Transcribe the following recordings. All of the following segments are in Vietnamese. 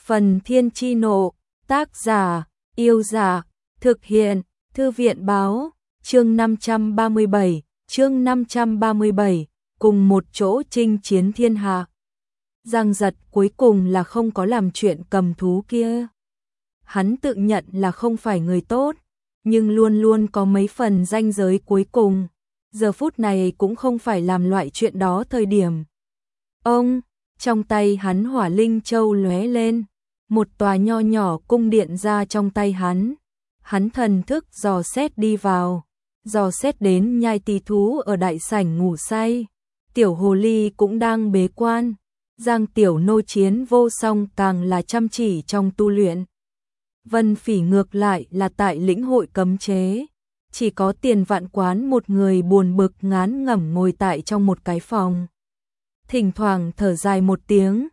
Phần Thiên Chi Nộ, tác giả, Yêu Giả, thực hiện, Thư viện báo, chương 537, cùng một chỗ chinh chiến thiên hạ. Giang Giật cuối cùng là không có làm chuyện cầm thú kia. Hắn tự nhận là không phải người tốt, nhưng luôn luôn có mấy phần ranh giới cuối cùng. Giờ phút này cũng không phải làm loại chuyện đó thời điểm. Trong tay hắn hỏa linh châu lóe lên, một tòa nho nhỏ cung điện ra trong tay hắn. Hắn thần thức dò xét đi vào, dò xét đến nhai tỳ thú ở đại sảnh ngủ say. Tiểu hồ ly cũng đang bế quan. Giang tiểu nô chiến vô song càng là chăm chỉ trong tu luyện. Vân Phỉ ngược lại là tại lĩnh hội cấm chế. Chỉ có Tiền Vạn Quán một người buồn bực ngán ngẩm ngồi tại trong một cái phòng. Thỉnh thoảng thở dài một tiếng.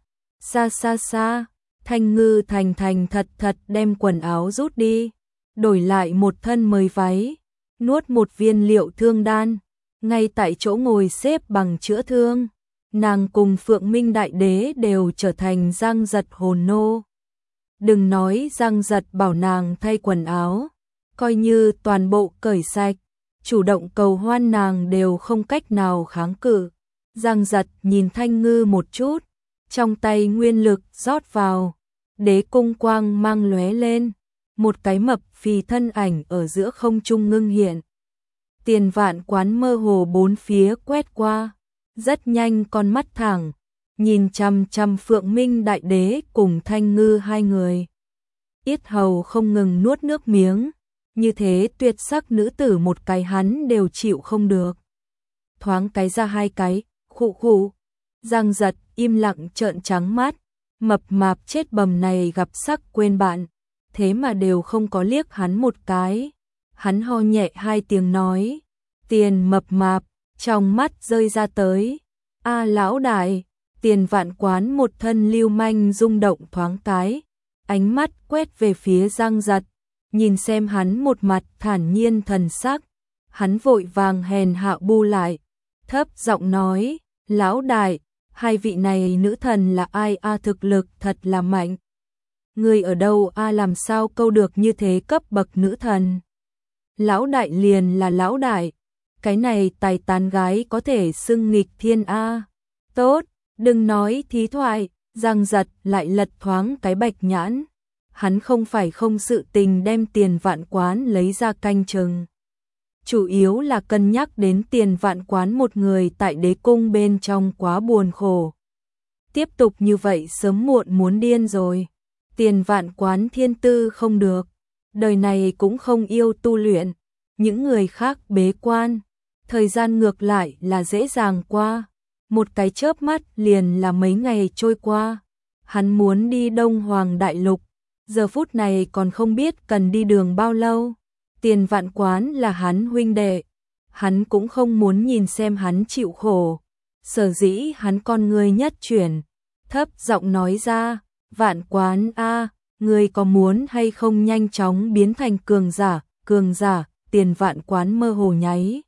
Xa, Thanh Ngư thành thật đem quần áo rút đi. Đổi lại một thân mới váy. Nuốt một viên liệu thương đan. Ngay tại chỗ ngồi xếp bằng chữa thương. Nàng cùng Phượng Minh Đại Đế đều trở thành Giang Giật hồn nô. Đừng nói Giang Giật bảo nàng thay quần áo, coi như toàn bộ cởi sạch, chủ động cầu hoan nàng đều không cách nào kháng cự. Giang Giật nhìn Thanh Ngư một chút, trong tay nguyên lực rót vào, đế cung quang mang lóe lên, một cái mập phì thân ảnh ở giữa không trung ngưng hiện. Tiền Vạn Quán mơ hồ bốn phía quét qua, rất nhanh con mắt thẳng, nhìn chằm chằm Phượng Minh Đại Đế cùng Thanh Ngư hai người. Yết hầu không ngừng nuốt nước miếng, như thế tuyệt sắc nữ tử một cái hắn đều chịu không được. Thoáng cái ra hai cái, khụ. Giang Giật im lặng trợn trắng mắt, mập mạp chết bầm này gặp sắc quên bạn, thế mà đều không có liếc hắn một cái. Hắn ho nhẹ hai tiếng nói, Tiền mập mạp, trong mắt rơi ra tới. A lão đại. Tiền Vạn Quán một thân lưu manh rung động thoáng cái, ánh mắt quét về phía Giang Giật, nhìn xem hắn một mặt thản nhiên thần sắc, hắn vội vàng hèn hạ bu lại, thấp giọng nói, lão đại, hai vị này nữ thần là ai a, thực lực thật là mạnh. Người ở đâu a, làm sao câu được như thế cấp bậc nữ thần? Lão đại liền là lão đại, cái này tài tán gái có thể xưng nghịch thiên a. Tốt. Đừng nói thí thoại, Giang Giật lại lật thoáng cái bạch nhãn. Hắn không phải không sự tình đem Tiền Vạn Quán lấy ra canh chừng. Chủ yếu là cân nhắc đến Tiền Vạn Quán một người tại đế cung bên trong quá buồn khổ. Tiếp tục như vậy sớm muộn muốn điên rồi. Tiền Vạn Quán thiên tư không được, đời này cũng không yêu tu luyện. Những người khác bế quan, thời gian ngược lại là dễ dàng qua. Một cái chớp mắt liền là mấy ngày trôi qua. Hắn muốn đi Đông Hoàng Đại Lục, giờ phút này còn không biết cần đi đường bao lâu. Tiền Vạn Quán là hắn huynh đệ, hắn cũng không muốn nhìn xem hắn chịu khổ. Sở dĩ hắn con người nhất chuyển, thấp giọng nói ra, Vạn Quán a, ngươi có muốn hay không nhanh chóng biến thành cường giả? Tiền Vạn Quán mơ hồ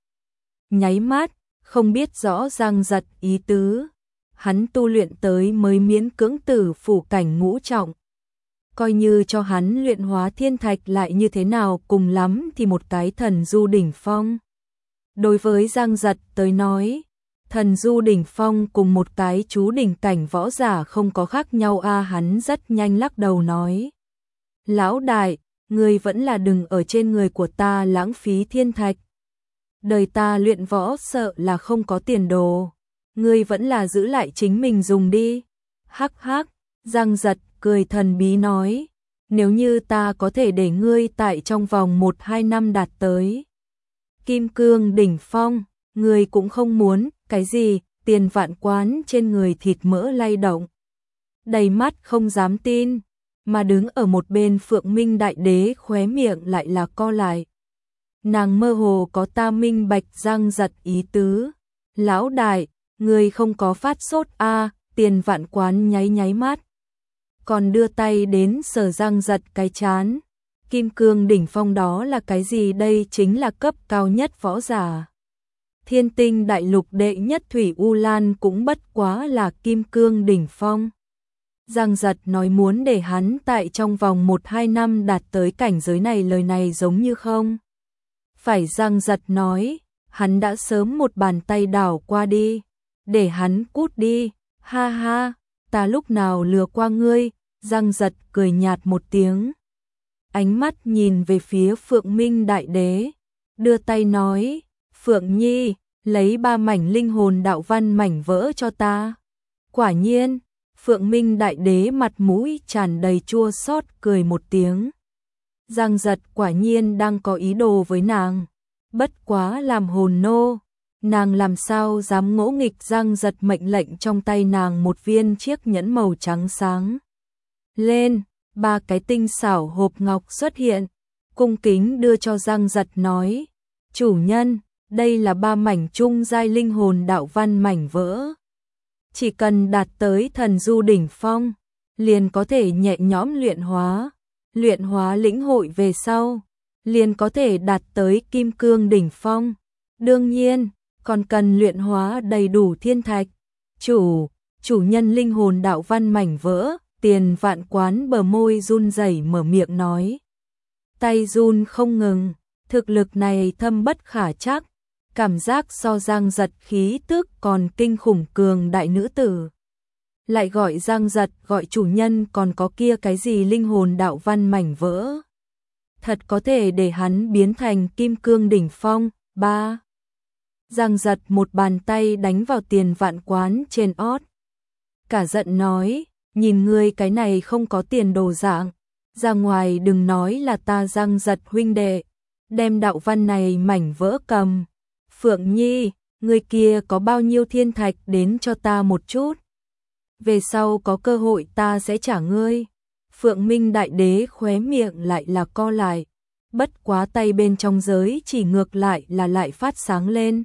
nháy mắt, không biết rõ Giang Giật ý tứ. Hắn tu luyện tới mới miễn cưỡng tử phủ cảnh ngũ trọng. Coi như cho hắn luyện hóa thiên thạch lại như thế nào, cùng lắm thì một cái thần du đỉnh phong. Đối với Giang Giật tới nói, thần du đỉnh phong cùng một cái chú đỉnh cảnh võ giả không có khác nhau a. Hắn rất nhanh lắc đầu nói, lão đại, ngươi vẫn là đừng ở trên người của ta lãng phí thiên thạch. Đời ta luyện võ sợ là không có tiền đồ, ngươi vẫn là giữ lại chính mình dùng đi. Hắc, Giang Giật cười thần bí nói, nếu như ta có thể để ngươi tại trong vòng 1-2 năm đạt tới Kim Cương đỉnh phong, ngươi cũng không muốn. Cái gì? Tiền Vạn Quán trên người thịt mỡ lay động, đầy mắt không dám tin, mà đứng ở một bên Phượng Minh Đại Đế khóe miệng lại là co lại. Nàng mơ hồ có ta minh bạch Giang Giật ý tứ. Lão đại, người không có phát sốt a? Tiền Vạn Quán nháy mắt, còn đưa tay đến sờ Giang Giật cái chán. Kim Cương đỉnh phong đó là cái gì? Đây chính là cấp cao nhất võ giả. Thiên Tinh Đại Lục đệ nhất Thủy U Lan cũng bất quá là Kim Cương đỉnh phong. Giang Giật nói muốn để hắn tại trong vòng 1-2 năm đạt tới cảnh giới này, lời này giống như không. Phải, Giang Giật nói, hắn đã sớm một bàn tay đảo qua đi, để hắn cút đi, ha ha, ta lúc nào lừa qua ngươi. Giang Giật cười nhạt một tiếng, ánh mắt nhìn về phía Phượng Minh Đại Đế, đưa tay nói, Phượng Nhi, lấy 3 mảnh linh hồn đạo văn mảnh vỡ cho ta. Quả nhiên, Phượng Minh Đại Đế mặt mũi tràn đầy chua xót cười một tiếng. Giang Giật quả nhiên đang có ý đồ với nàng, bất quá làm hồn nô, nàng làm sao dám ngỗ nghịch. Giang Giật mệnh lệnh trong tay nàng một viên chiếc nhẫn màu trắng sáng lên, 3 cái tinh xảo hộp ngọc xuất hiện, cung kính đưa cho Giang Giật nói, chủ nhân, đây là 3 mảnh trung giai linh hồn đạo văn mảnh vỡ. Chỉ cần đạt tới thần du đỉnh phong, liền có thể nhẹ nhõm luyện hóa lĩnh hội về sau, liền có thể đạt tới kim cương đỉnh phong. Đương nhiên, còn cần luyện hóa đầy đủ thiên thạch. Chủ nhân linh hồn đạo văn mảnh vỡ. Tiền Vạn Quán bờ môi run rẩy mở miệng nói. Tay run không ngừng, thực lực này thâm bất khả trắc, cảm giác so Giang Giật khí tức còn kinh khủng cường đại nữ tử. Lại gọi Giang Giật gọi chủ nhân, còn có kia cái gì linh hồn đạo văn mảnh vỡ. Thật có thể để hắn biến thành kim cương đỉnh phong. 3. Giang Giật một bàn tay đánh vào Tiền Vạn Quán trên ót. Cả giận nói, nhìn ngươi cái này không có tiền đồ dạng, ra ngoài đừng nói là ta. Giang Giật huynh đệ, đem đạo văn này mảnh vỡ cầm. Phượng Nhi, ngươi kia có bao nhiêu thiên thạch đến cho ta một chút. Về sau có cơ hội ta sẽ trả ngươi. Phượng Minh Đại Đế khóe miệng lại là co lại, bất quá tay bên trong giới chỉ ngược lại là lại phát sáng lên.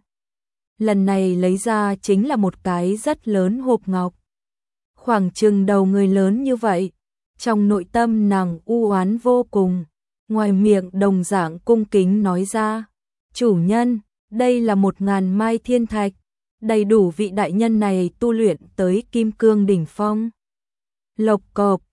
Lần này lấy ra chính là một cái rất lớn hộp ngọc, khoảng chừng đầu người lớn như vậy. Trong nội tâm nàng u oán vô cùng, ngoài miệng đồng dạng cung kính nói ra, chủ nhân, đây là 1000 mai thiên thạch, đầy đủ vị đại nhân này tu luyện tới kim cương đỉnh phong. Lộc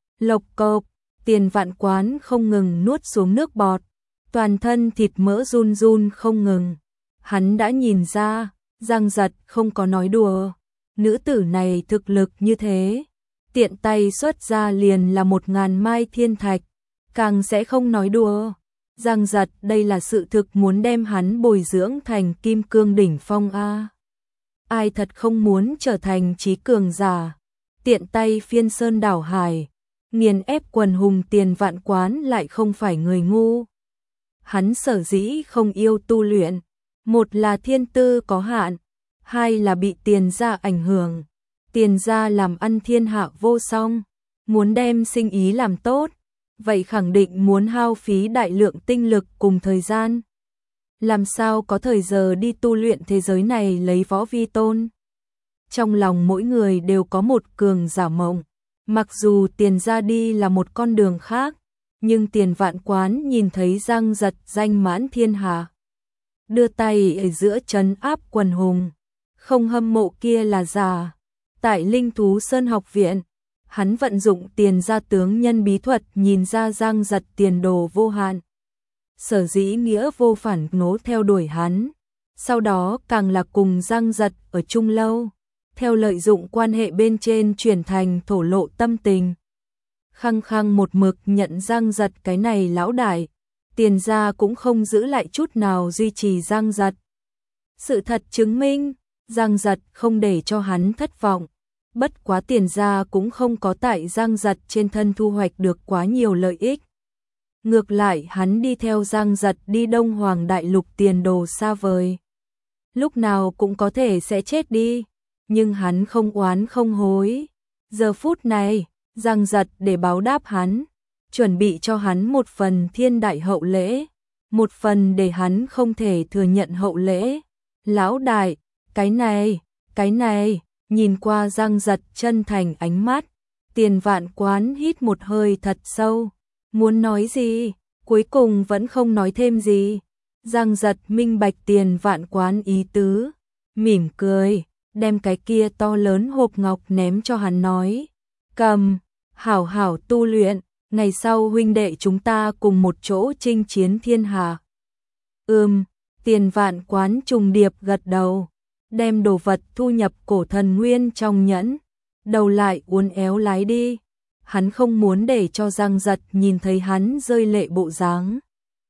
cộp, Tiền Vạn Quán không ngừng nuốt xuống nước bọt, toàn thân thịt mỡ run run không ngừng. Hắn đã nhìn ra, Giang Giật không có nói đùa, nữ tử này thực lực như thế, tiện tay xuất ra liền là 1000 mai thiên thạch, càng sẽ không nói đùa. Giang Giật đây là sự thực muốn đem hắn bồi dưỡng thành kim cương đỉnh phong a. Ai thật không muốn trở thành trí cường giả, tiện tay phiên sơn đảo hải, nghiền ép quần hùng. Tiền Vạn Quán lại không phải người ngu. Hắn sở dĩ không yêu tu luyện, một là thiên tư có hạn, hai là bị Tiền gia ảnh hưởng. Tiền gia làm ăn thiên hạ vô song, muốn đem sinh ý làm tốt, vậy khẳng định muốn hao phí đại lượng tinh lực cùng thời gian. Làm sao có thời giờ đi tu luyện thế giới này lấy võ vi tôn. Trong lòng mỗi người đều có một cường giả mộng, mặc dù Tiền gia đi là một con đường khác, nhưng Tiền Vạn Quán nhìn thấy Giang Giật danh mãn thiên hạ, đưa tay ở giữa trấn áp quần hùng, không hâm mộ kia là giả. Tại Linh Thú Sơn học viện, hắn vận dụng Tiền gia tướng nhân bí thuật nhìn ra Giang Giật tiền đồ vô hạn. Sở dĩ nghĩa vô phản nố theo đuổi hắn, sau đó càng là cùng Giang Giật ở chung lâu, theo lợi dụng quan hệ bên trên chuyển thành thổ lộ tâm tình. Khăng khăng một mực nhận Giang Giật cái này lão đại, Tiền gia cũng không giữ lại chút nào duy trì Giang Giật. Sự thật chứng minh, Giang Giật không để cho hắn thất vọng, bất quá Tiền gia cũng không có tại Giang Giật trên thân thu hoạch được quá nhiều lợi ích. Ngược lại hắn đi theo Giang Giật đi Đông Hoàng Đại Lục tiền đồ xa vời, lúc nào cũng có thể sẽ chết đi, nhưng hắn không oán không hối. Giờ phút này, Giang Giật để báo đáp hắn, chuẩn bị cho hắn một phần thiên đại hậu lễ, một phần để hắn không thể thừa nhận hậu lễ. Lão đại, cái này, nhìn qua Giang Giật chân thành ánh mắt, Tiền Vạn Quán hít một hơi thật sâu, muốn nói gì, cuối cùng vẫn không nói thêm gì. Giang Giật minh bạch Tiền Vạn Quán ý tứ, mỉm cười, đem cái kia to lớn hộp ngọc ném cho hắn nói, cầm. hảo hảo tu luyện, ngày sau huynh đệ chúng ta cùng một chỗ chinh chiến thiên hạ. Tiền Vạn Quán trùng điệp gật đầu, đem đồ vật thu nhập cổ thần nguyên trong nhẫn, đầu lại uốn éo lái đi. Hắn không muốn để cho Giang Giật nhìn thấy hắn rơi lệ bộ dáng.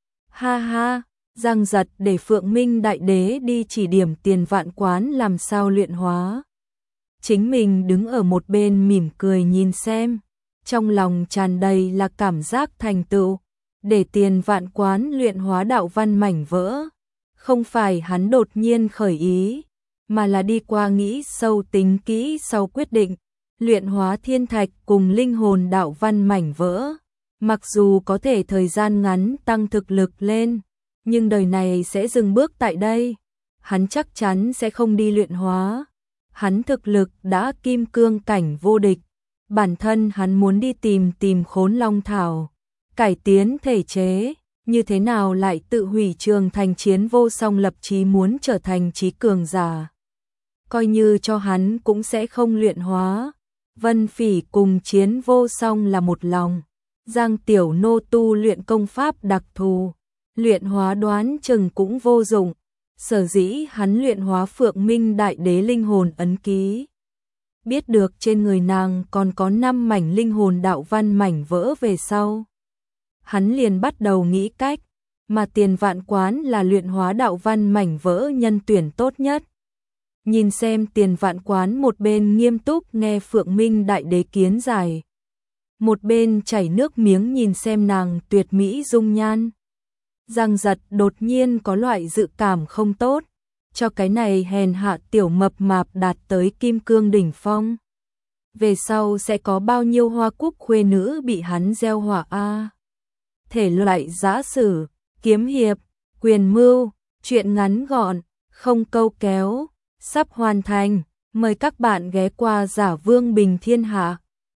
Ha ha, Giang Giật để Phượng Minh Đại Đế đi chỉ điểm Tiền Vạn Quán làm sao luyện hóa. Chính mình đứng ở một bên mỉm cười nhìn xem, trong lòng tràn đầy là cảm giác thành tựu, để Tiền Vạn Quán luyện hóa đạo văn mảnh vỡ. Không phải hắn đột nhiên khởi ý, mà là đi qua nghĩ sâu tính kỹ sau quyết định, luyện hóa thiên thạch cùng linh hồn đạo văn mảnh vỡ. Mặc dù có thể thời gian ngắn tăng thực lực lên, nhưng đời này sẽ dừng bước tại đây. Hắn chắc chắn sẽ không đi luyện hóa. Hắn thực lực đã kim cương cảnh vô địch. Bản thân hắn muốn đi tìm Khốn Long Thảo, cải tiến thể chế, như thế nào lại tự hủy Trường Thành Chiến Vô Song lập chí muốn trở thành trí cường giả. Coi như cho hắn cũng sẽ không luyện hóa. Vân Phỉ cùng Chiến Vô Song là một lòng. Giang Tiểu Nô tu luyện công pháp đặc thù, luyện hóa đoán chừng cũng vô dụng. Sở dĩ hắn luyện hóa Phượng Minh Đại Đế linh hồn ấn ký. Biết được trên người nàng còn có 5 mảnh linh hồn đạo văn mảnh vỡ về sau, hắn liền bắt đầu nghĩ cách, mà Tiền Vạn Quán là luyện hóa đạo văn mảnh vỡ nhân tuyển tốt nhất. Nhìn xem Tiền Vạn Quán một bên nghiêm túc nghe Phượng Minh Đại Đế kiến giải, một bên chảy nước miếng nhìn xem nàng tuyệt mỹ dung nhan. Giang Giật đột nhiên có loại dự cảm không tốt, cho cái này hèn hạ tiểu mập mạp đạt tới kim cương đỉnh phong. Về sau sẽ có bao nhiêu hoa cúc khuê nữ bị hắn gieo họa a. Thể loại giã sử, kiếm hiệp, quyền mưu, truyện ngắn gọn, không câu kéo, sắp hoàn thành. Mời các bạn ghé qua Giả Vương Bình Thiên Hạ.